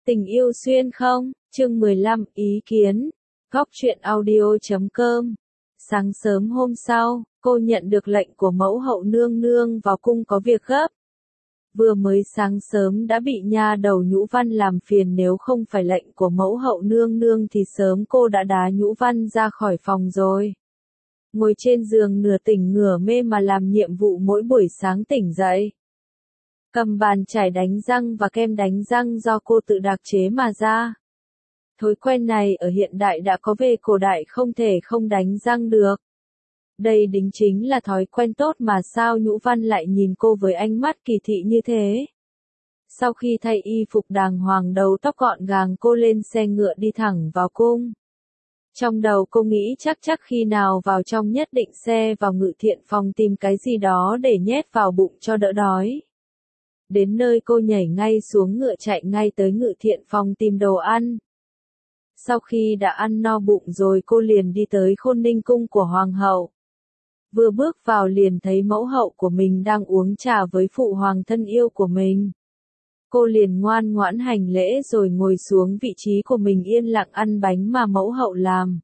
Tình yêu xuyên không? Chương 15, ý kiến. Góc truyện audio.com. Sáng sớm hôm sau, cô nhận được lệnh của mẫu hậu nương nương vào cung có việc gấp. Vừa mới sáng sớm đã bị nha đầu Nhũ Văn làm phiền, nếu không phải lệnh của mẫu hậu nương nương thì sớm cô đã đá Nhũ Văn ra khỏi phòng rồi. Ngồi trên giường nửa tỉnh nửa mê mà làm nhiệm vụ mỗi buổi sáng tỉnh dậy. Cầm bàn chải đánh răng và kem đánh răng do cô tự đặc chế mà ra. Thói quen này ở hiện đại đã có, về cổ đại không thể không đánh răng được. Đây đính chính là thói quen tốt mà sao Nhũ Văn lại nhìn cô với ánh mắt kỳ thị như thế. Sau khi thay y phục đàng hoàng, đầu tóc gọn gàng, cô lên xe ngựa đi thẳng vào cung. Trong đầu cô nghĩ chắc khi nào vào trong nhất định xe vào Ngự Thiện Phòng tìm cái gì đó để nhét vào bụng cho đỡ đói. Đến nơi cô nhảy ngay xuống ngựa chạy ngay tới Ngự Thiện Phòng tìm đồ ăn. Sau khi đã ăn no bụng rồi cô liền đi tới Khôn Ninh cung của Hoàng hậu. Vừa bước vào liền thấy mẫu hậu của mình đang uống trà với phụ hoàng thân yêu của mình. Cô liền ngoan ngoãn hành lễ rồi ngồi xuống vị trí của mình, yên lặng ăn bánh mà mẫu hậu làm.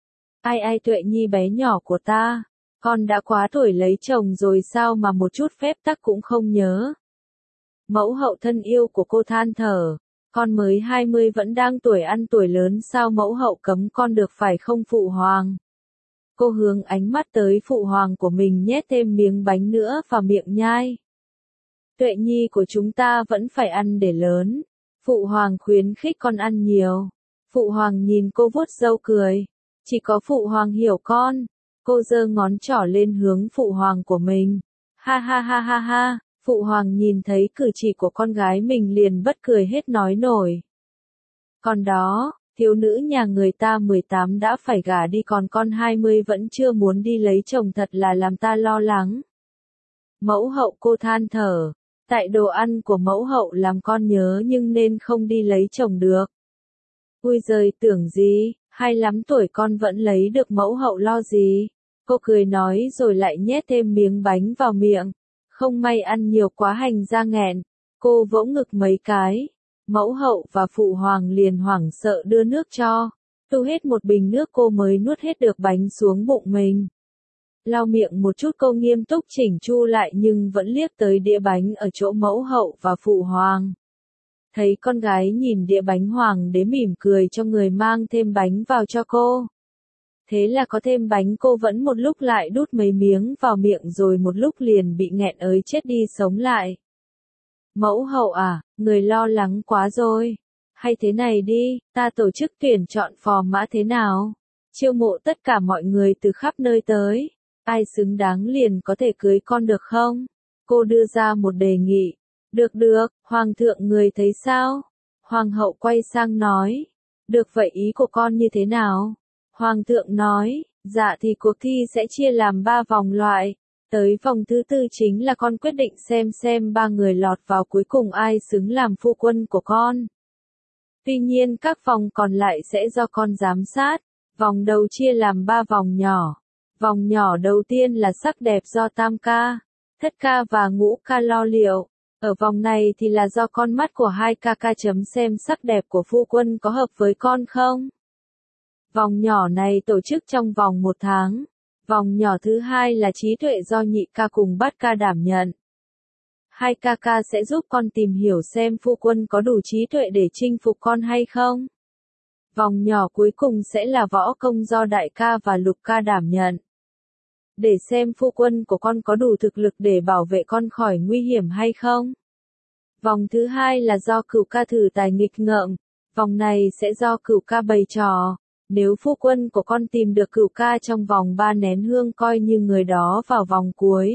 Ai Tuệ Nhi bé nhỏ của ta, con đã quá tuổi lấy chồng rồi sao mà một chút phép tắc cũng không nhớ. Mẫu hậu thân yêu của cô than thở, con mới 20 vẫn đang tuổi ăn tuổi lớn, sao mẫu hậu cấm con được phải không phụ hoàng? Cô hướng ánh mắt tới phụ hoàng của mình, nhét thêm miếng bánh nữa vào miệng nhai. Tuệ Nhi của chúng ta vẫn phải ăn để lớn. Phụ hoàng khuyến khích con ăn nhiều. Phụ hoàng nhìn cô vuốt râu cười. Chỉ có phụ hoàng hiểu con. Cô giơ ngón trỏ lên hướng phụ hoàng của mình. Ha ha ha ha ha. Phụ hoàng nhìn thấy cử chỉ của con gái mình liền bất cười hết nói nổi. Còn đó, thiếu nữ nhà người ta 18 đã phải gả đi, còn con 20 vẫn chưa muốn đi lấy chồng, thật là làm ta lo lắng. Mẫu hậu cô than thở. Tại đồ ăn của mẫu hậu làm con nhớ nhưng nên không đi lấy chồng được. Ui giời, tưởng gì, 25 tuổi con vẫn lấy được, mẫu hậu lo gì. Cô cười nói rồi lại nhét thêm miếng bánh vào miệng. Không may ăn nhiều quá hành ra nghẹn. Cô vỗ ngực mấy cái. Mẫu hậu và phụ hoàng liền hoảng sợ đưa nước cho. Tu hết một bình nước cô mới nuốt hết được bánh xuống bụng mình. Lau miệng một chút cô nghiêm túc chỉnh chu lại nhưng vẫn liếc tới đĩa bánh ở chỗ mẫu hậu và phụ hoàng. Thấy con gái nhìn đĩa bánh, hoàng đế mỉm cười cho người mang thêm bánh vào cho cô. Thế là có thêm bánh, cô vẫn một lúc lại đút mấy miếng vào miệng rồi một lúc liền bị nghẹn ới chết đi sống lại. Mẫu hậu à, người lo lắng quá rồi. Hay thế này đi, ta tổ chức tuyển chọn phò mã thế nào? Chiêu mộ tất cả mọi người từ khắp nơi tới. Ai xứng đáng liền có thể cưới con được không? Cô đưa ra một đề nghị. Được, hoàng thượng người thấy sao? Hoàng hậu quay sang nói. Được vậy ý của con như thế nào? Hoàng thượng nói, dạ thì cuộc thi sẽ chia làm 3 vòng loại. Tới vòng thứ 4 chính là con quyết định xem 3 người lọt vào cuối cùng ai xứng làm phu quân của con. Tuy nhiên các vòng còn lại sẽ do con giám sát. Vòng đầu chia làm 3 vòng nhỏ. Vòng nhỏ đầu tiên là sắc đẹp do tam ca, thất ca và ngũ ca lo liệu. Ở vòng này thì là do con mắt của hai ca chấm xem sắc đẹp của phu quân có hợp với con không. Vòng nhỏ này tổ chức trong vòng 1 tháng. Vòng nhỏ thứ 2 là trí tuệ do nhị ca cùng bát ca đảm nhận. Hai ca sẽ giúp con tìm hiểu xem phu quân có đủ trí tuệ để chinh phục con hay không. Vòng nhỏ cuối cùng sẽ là võ công do đại ca và lục ca đảm nhận. Để xem phu quân của con có đủ thực lực để bảo vệ con khỏi nguy hiểm hay không. Vòng thứ 2 là do cửu ca thử tài nghịch ngợm. Vòng này sẽ do cửu ca bày trò. Nếu phu quân của con tìm được cửu ca trong vòng 3 nén hương coi như người đó vào vòng cuối.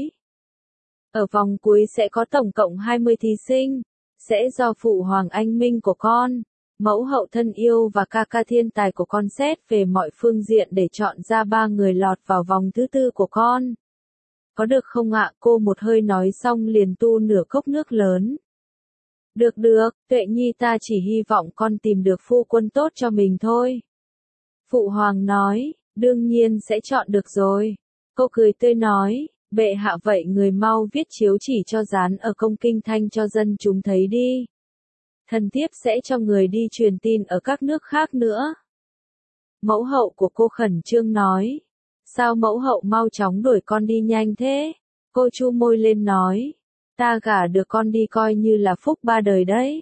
Ở vòng cuối sẽ có tổng cộng 20 thí sinh. Sẽ do phụ hoàng anh minh của con, mẫu hậu thân yêu và ca thiên tài của con xét về mọi phương diện để chọn ra 3 người lọt vào vòng thứ 4 của con. Có được không ạ? Cô một hơi nói xong liền tu nửa cốc nước lớn. Được, Tuệ Nhi ta chỉ hy vọng con tìm được phu quân tốt cho mình thôi. Phụ hoàng nói, đương nhiên sẽ chọn được rồi. Cô cười tươi nói, bệ hạ vậy người mau viết chiếu chỉ cho dán ở công kinh thanh cho dân chúng thấy đi. Thần thiếp sẽ cho người đi truyền tin ở các nước khác nữa. Mẫu hậu của cô khẩn trương nói. Sao mẫu hậu mau chóng đuổi con đi nhanh thế? Cô chu môi lên nói. Ta gả được con đi coi như là phúc ba đời đấy.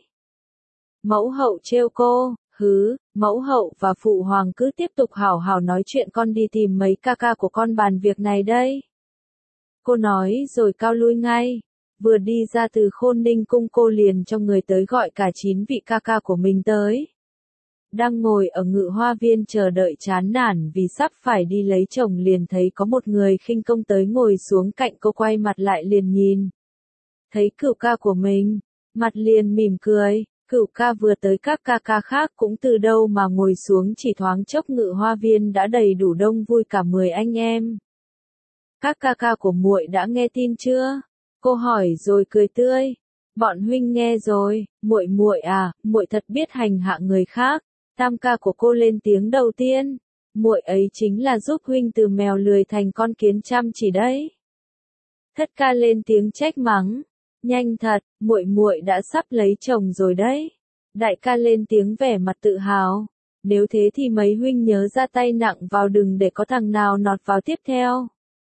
Mẫu hậu trêu cô. Mẫu hậu và phụ hoàng cứ tiếp tục hảo hảo nói chuyện, con đi tìm mấy ca ca của con bàn việc này đây. Cô nói rồi cao lui ngay. Vừa đi ra từ Khôn Ninh cung cô liền cho người tới gọi cả 9 vị ca ca của mình tới. Đang ngồi ở Ngự Hoa Viên chờ đợi chán nản vì sắp phải đi lấy chồng liền thấy có một người khinh công tới ngồi xuống cạnh cô, quay mặt lại liền nhìn. Thấy cửu ca của mình, mặt liền mỉm cười. Cửu ca vừa tới, các ca ca khác cũng từ đâu mà ngồi xuống, chỉ thoáng chốc Ngự Hoa Viên đã đầy đủ đông vui cả 10 anh em. Các ca ca của muội đã nghe tin chưa? Cô hỏi rồi cười tươi. Bọn huynh nghe rồi, muội à, muội thật biết hành hạ người khác. Tam ca của cô lên tiếng đầu tiên. Muội ấy chính là giúp huynh từ mèo lười thành con kiến chăm chỉ đấy. Thất ca lên tiếng trách mắng. Nhanh thật, muội đã sắp lấy chồng rồi đấy. Đại ca lên tiếng vẻ mặt tự hào. Nếu thế thì mấy huynh nhớ ra tay nặng vào, đừng để có thằng nào nọt vào tiếp theo.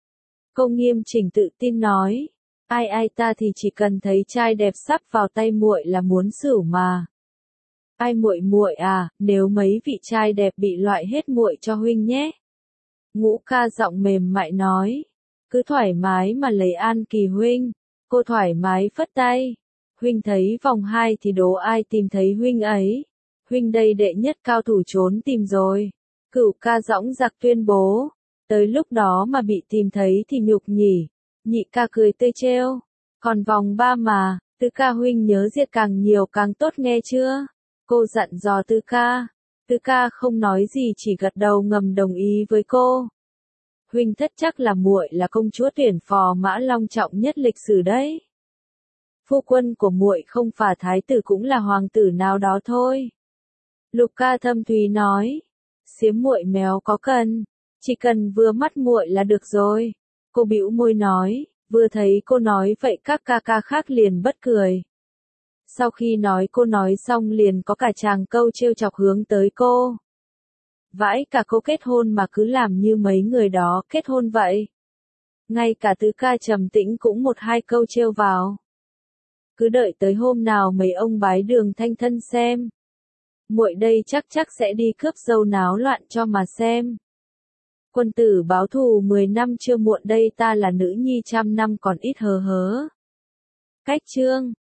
Cô nghiêm chỉnh tự tin nói. Ai ta thì chỉ cần thấy trai đẹp sắp vào tay muội là muốn xửu mà. Ai muội à, nếu mấy vị trai đẹp bị loại hết muội cho huynh nhé. Ngũ ca giọng mềm mại nói. Cứ thoải mái mà lấy an kỳ huynh. Cô thoải mái phất tay. Huynh thấy vòng 2 thì đố ai tìm thấy huynh ấy. Huynh đây đệ nhất cao thủ trốn tìm rồi. Cửu ca dõng dạc tuyên bố. Tới lúc đó mà bị tìm thấy thì nhục nhỉ. Nhị ca cười tươi trêu. Còn vòng 3 mà, tứ ca huynh nhớ diệt càng nhiều càng tốt nghe chưa? Cô dặn dò tứ ca. Tứ ca không nói gì, chỉ gật đầu ngầm đồng ý với cô. Huynh thất chắc là muội là công chúa tuyển phò mã long trọng nhất lịch sử đấy. Phu quân của muội không phải thái tử cũng là hoàng tử nào đó thôi. Lục ca thâm thúy nói. Xiếm muội méo có cần, chỉ cần vừa mắt muội là được rồi. Cô bĩu môi nói. Vừa thấy cô nói vậy các ca ca khác liền bật cười. Sau khi cô nói xong liền có cả chàng câu trêu chọc hướng tới cô. Vãi cả, cô kết hôn mà cứ làm như mấy người đó kết hôn vậy. Ngay cả tứ ca trầm tĩnh cũng một hai câu trêu vào. Cứ đợi tới hôm nào mấy ông bái đường thanh thân xem. Muội đây chắc sẽ đi cướp dâu náo loạn cho mà xem. Quân tử báo thù 10 năm chưa muộn, đây ta là nữ nhi trăm năm còn ít hờ hớ. Cách chương